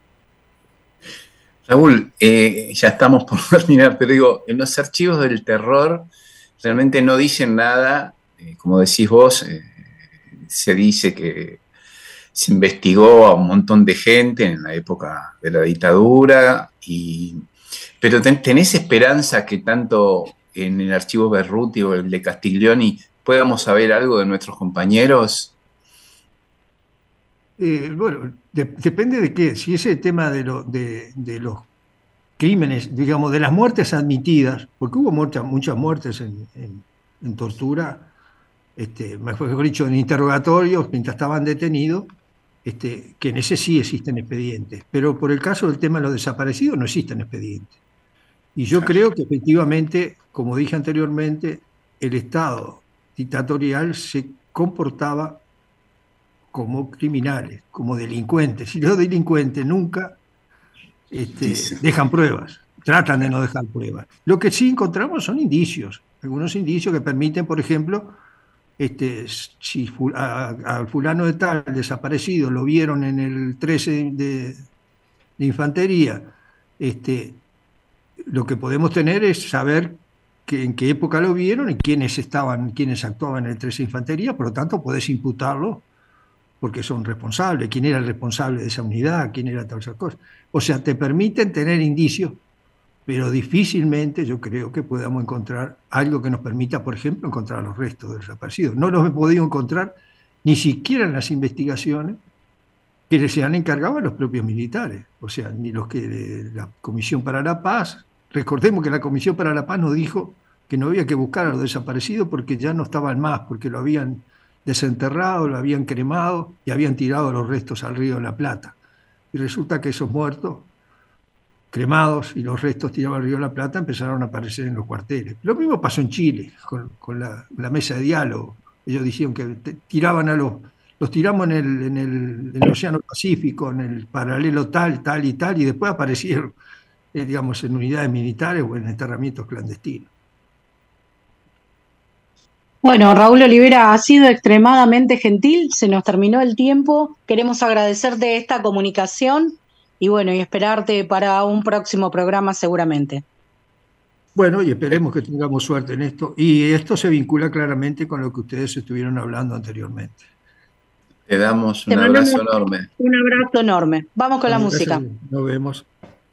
Raúl, eh, ya estamos por terminar, pero digo, en los archivos del terror realmente no dicen nada, eh, como decís vos, eh, se dice que se investigó a un montón de gente en la época de la dictadura, y, pero ten, ¿tenés esperanza que tanto en el archivo Berruti o el de Castiglioni podamos saber algo de nuestros compañeros? Eh, bueno, de, depende de qué. Si ese tema de, lo, de, de los crímenes, digamos, de las muertes admitidas, porque hubo muchas, muchas muertes en, en, en tortura, este, mejor dicho, en interrogatorios, mientras estaban detenidos, este, que en ese sí existen expedientes. Pero por el caso del tema de los desaparecidos no existen expedientes. Y yo creo que efectivamente, como dije anteriormente, el Estado dictatorial se comportaba como criminales, como delincuentes. Y los delincuentes nunca este, dejan pruebas, tratan de no dejar pruebas. Lo que sí encontramos son indicios, algunos indicios que permiten, por ejemplo, este, si al fulano de tal desaparecido lo vieron en el trece de, de infantería, este, lo que podemos tener es saber que en qué época lo vieron y quiénes estaban, quiénes actuaban en el trece de infantería, por lo tanto podés imputarlo porque son responsables, quién era el responsable de esa unidad, quién era tal esa cosa. O sea, te permiten tener indicios, pero difícilmente yo creo que podamos encontrar algo que nos permita, por ejemplo, encontrar los restos de desaparecidos. No los he podido encontrar ni siquiera en las investigaciones que se han encargado a los propios militares, o sea, ni los que de la Comisión para la Paz. Recordemos que la Comisión para la Paz nos dijo que no había que buscar a los desaparecidos porque ya no estaban más, porque lo habían desenterrado, lo habían cremado y habían tirado los restos al río de la Plata. Y resulta que esos muertos cremados y los restos tirados al río de la Plata empezaron a aparecer en los cuarteles. Lo mismo pasó en Chile con, con la, la mesa de diálogo. Ellos decían que te, tiraban a los, los tiramos en el, en, el, en el Océano Pacífico, en el paralelo tal, tal y tal, y después aparecieron, eh, digamos, en unidades militares o en enterramientos clandestinos. Bueno, Raúl Olivera, ha sido extremadamente gentil, se nos terminó el tiempo, queremos agradecerte esta comunicación y bueno, y esperarte para un próximo programa seguramente. Bueno, y esperemos que tengamos suerte en esto, y esto se vincula claramente con lo que ustedes estuvieron hablando anteriormente. Te damos un abrazo enorme. Un abrazo enorme. Vamos con la Gracias, música. Nos vemos.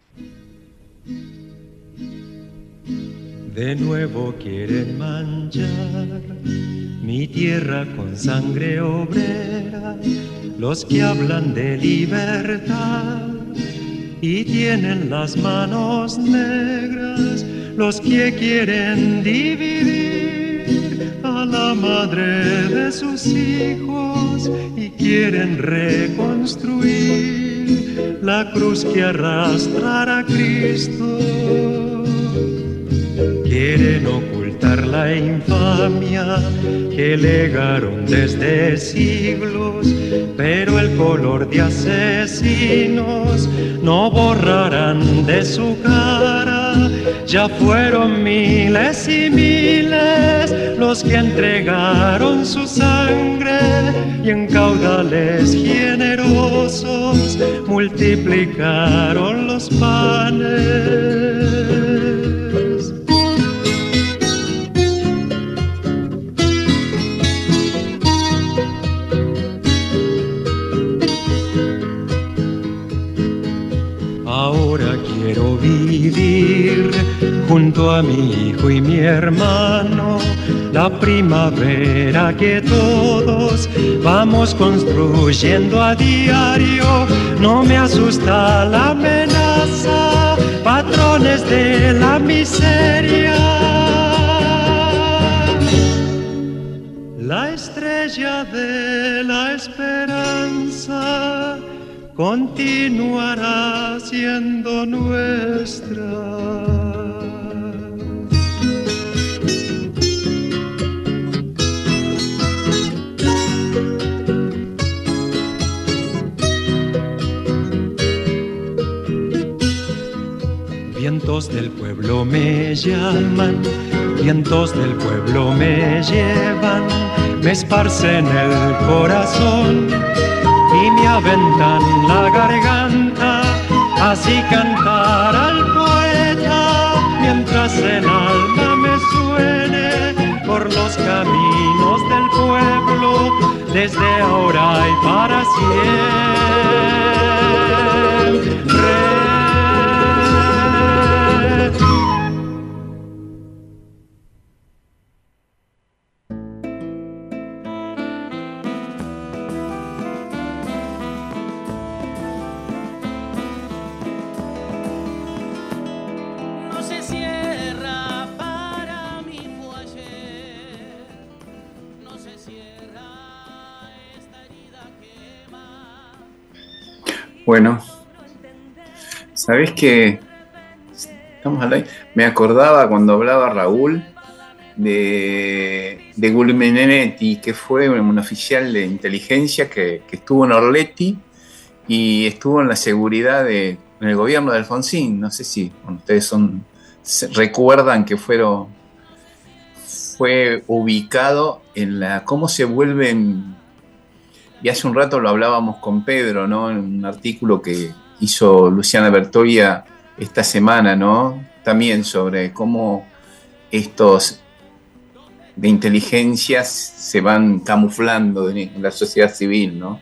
De nuevo quieren manchar mi tierra con sangre obrera, los que hablan de libertad y tienen las manos negras, los que quieren dividir a la madre de sus hijos y quieren reconstruir la cruz que arrastra a Cristo. Quieren ocultar la infamia que legaron desde siglos, pero el color de asesinos no borrarán de su cara. Ya fueron miles y miles los que entregaron su sangre y en caudales generosos multiplicaron los panes. Ahora quiero vivir junto a mi hijo y mi hermano la primavera que todos vamos construyendo a diario. No me asusta la amenaza, patrones de la miseria. La estrella de la esperanza continuará siendo nuestra. Vientos del pueblo me llaman, vientos del pueblo me llevan, me esparcen el corazón y me aventan la garganta, así cantar al poeta, mientras el alma me suene por los caminos del pueblo, desde ahora y para siempre. Bueno, ¿sabés qué? Estamos al aire. Me acordaba cuando hablaba Raúl de, de Guglielminetti, que fue un oficial de inteligencia que, que estuvo en Orletti y estuvo en la seguridad de, en el gobierno de Alfonsín. No sé si ustedes son, recuerdan que fueron, fue ubicado en la, cómo se vuelven. Y hace un rato lo hablábamos con Pedro, ¿no? En un artículo que hizo Luciana Bertoia esta semana, ¿no? También sobre cómo estos de inteligencias se van camuflando en la sociedad civil, ¿no?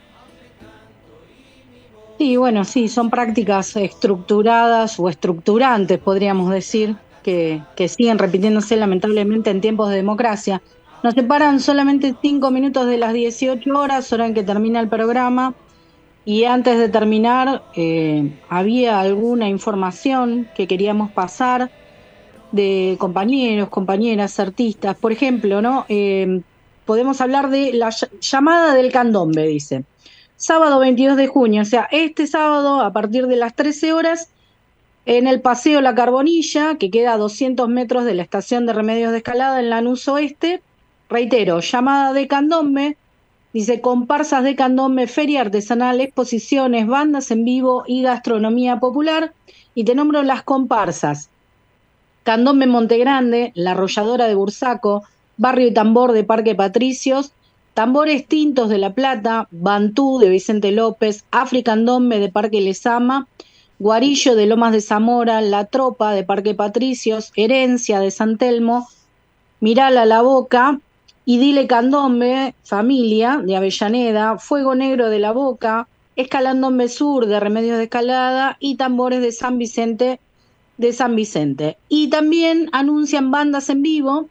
Sí, bueno, sí, son prácticas estructuradas o estructurantes, podríamos decir, que, que siguen repitiéndose lamentablemente en tiempos de democracia. Nos separan solamente cinco minutos de las dieciocho horas, hora en que termina el programa. Y antes de terminar, eh, había alguna información que queríamos pasar de compañeros, compañeras, artistas. Por ejemplo, ¿no? Eh, podemos hablar de la llamada del candombe, dice. Sábado veintidós de junio, o sea, este sábado a partir de las trece horas, en el Paseo La Carbonilla, que queda a doscientos metros de la estación de Remedios de Escalada en Lanús Oeste. Reitero, llamada de candombe, dice comparsas de candombe, feria artesanal, exposiciones, bandas en vivo y gastronomía popular. Y te nombro las comparsas. Candombe Montegrande, La Arrolladora de Bursaco, Barrio y Tambor de Parque Patricios, Tambores Tintos de La Plata, Bantú de Vicente López, Africandombe de Parque Lezama, Guarillo de Lomas de Zamora, La Tropa de Parque Patricios, Herencia de San Telmo, Mirala La Boca, y Dile Candombe, Familia de Avellaneda, Fuego Negro de La Boca, Escalandombe Sur de Remedios de Escalada y Tambores de San Vicente de San Vicente. Y también anuncian bandas en vivo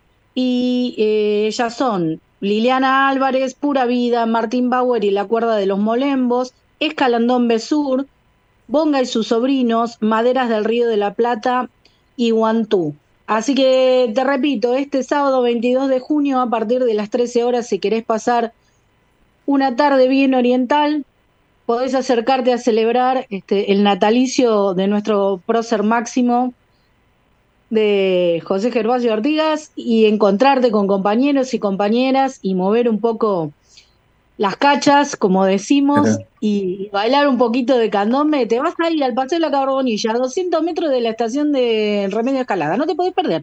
y eh, ellas son Liliana Álvarez, Pura Vida, Martín Bauer y La Cuerda de los Molembos, Escalandombe Sur, Bonga y sus sobrinos, Maderas del Río de la Plata y Guantú. Así que te repito, este sábado veintidós de junio a partir de las trece horas, si querés pasar una tarde bien oriental, podés acercarte a celebrar este, el natalicio de nuestro prócer máximo, de José Gervasio Artigas, y encontrarte con compañeros y compañeras y mover un poco las cachas, como decimos, uh-huh. y bailar un poquito de candombe. Te vas a ir al Paseo de la Carbonilla, a doscientos metros de la estación de Remedio de Escalada, no te podés perder.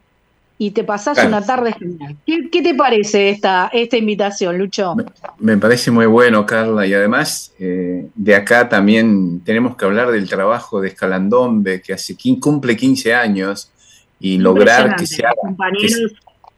Y te pasás claro. una tarde genial. ¿Qué, qué te parece esta, esta invitación, Lucho? Me, me parece muy bueno, Carla, y además eh, de acá también tenemos que hablar del trabajo de Escalandombe, que hace cumple quince años, y lograr que se haga que se,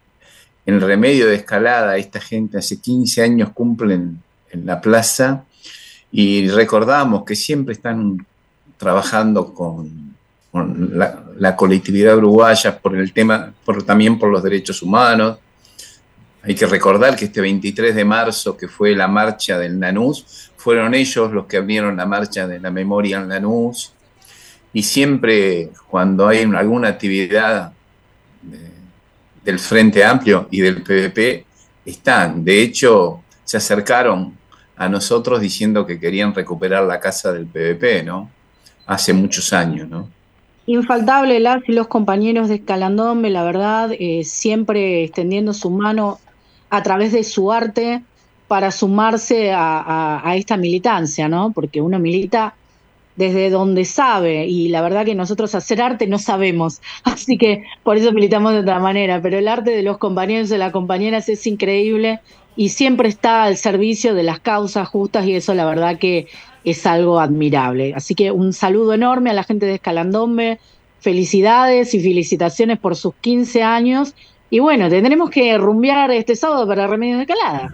en Remedio de Escalada, esta gente hace quince años cumplen en la plaza, y recordamos que siempre están trabajando con, con la, la colectividad uruguaya por el tema, por, también por los derechos humanos. Hay que recordar que este veintitrés de marzo, que fue la marcha del Lanús, fueron ellos los que abrieron la marcha de la memoria en Lanús, y siempre cuando hay alguna actividad de, del Frente Amplio y del P V P, están. De hecho, se acercaron a nosotros diciendo que querían recuperar la casa del P V P, ¿no? Hace muchos años, ¿no? Infaltable las y los compañeros de Escalandombe, la verdad, eh, siempre extendiendo su mano a través de su arte para sumarse a, a, a esta militancia, ¿no? Porque uno milita desde donde sabe, y la verdad que nosotros hacer arte no sabemos, así que por eso militamos de otra manera, pero el arte de los compañeros y de las compañeras es increíble y siempre está al servicio de las causas justas, y eso la verdad que es algo admirable. Así que un saludo enorme a la gente de Escalandombe, felicidades y felicitaciones por sus quince años, y bueno, tendremos que rumbear este sábado para Remedios de Escalada.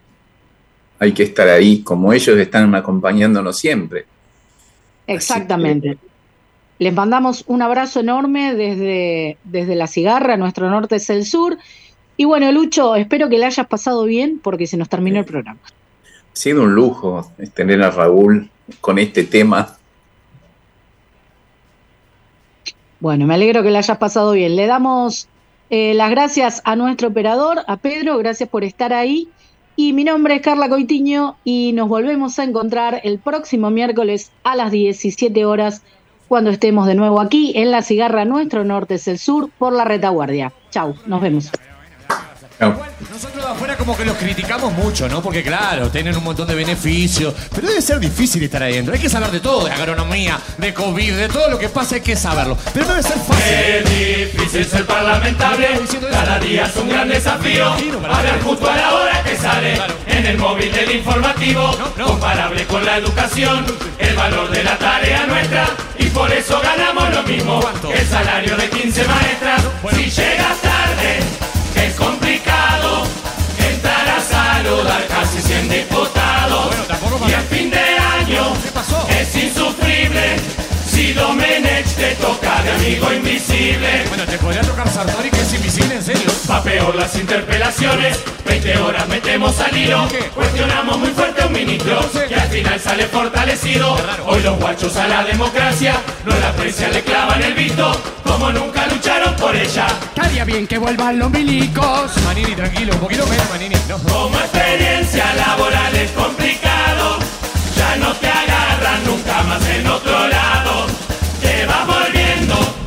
Hay que estar ahí, como ellos están acompañándonos siempre. Exactamente. Les mandamos un abrazo enorme desde, desde La Cigarra, nuestro norte es el sur. Y bueno, Lucho, espero que le hayas pasado bien porque se nos terminó el programa. Ha sido un lujo tener a Raúl con este tema. Bueno, me alegro que le hayas pasado bien. Le damos eh, las gracias a nuestro operador, a Pedro, gracias por estar ahí. Y mi nombre es Carla Coitiño y nos volvemos a encontrar el próximo miércoles a las diecisiete horas cuando estemos de nuevo aquí en La Cigarra, nuestro norte es el sur, por la retaguardia. Chau, nos vemos. Nosotros de afuera como que los criticamos mucho, ¿no? Porque claro, tienen un montón de beneficios, pero debe ser difícil estar ahí adentro. Hay que saber de todo, de agronomía, de COVID, de todo lo que pasa hay que saberlo. Pero debe ser fácil. Qué difícil ser parlamentable, cada día es un gran desafío. Hablar justo a la hora que sale en el móvil del informativo. Comparable con la educación, el valor de la tarea nuestra, y por eso ganamos lo mismo que el salario de quince maestras. Si llegas tarde es complicado entrar a saludar casi cien diputados. Bueno, y a fin de año es insufrible si Domenech te toca de amigo invisible. Bueno, te podría tocar Sartori, que es invisible, en serio. Va peor las interpelaciones, veinte horas metemos al hilo, cuestionamos muy fuerte a un ministro que al final sale fortalecido. Hoy los guachos a la democracia no la prensa le clavan el visto, como nunca lucharon por ella. estaría bien que vuelvan los milicos. Manini, tranquilo, un poquito menos, Manini. No. Como experiencia laboral es complicado, ya no te agarran nunca más en otro lado. Te vas volviendo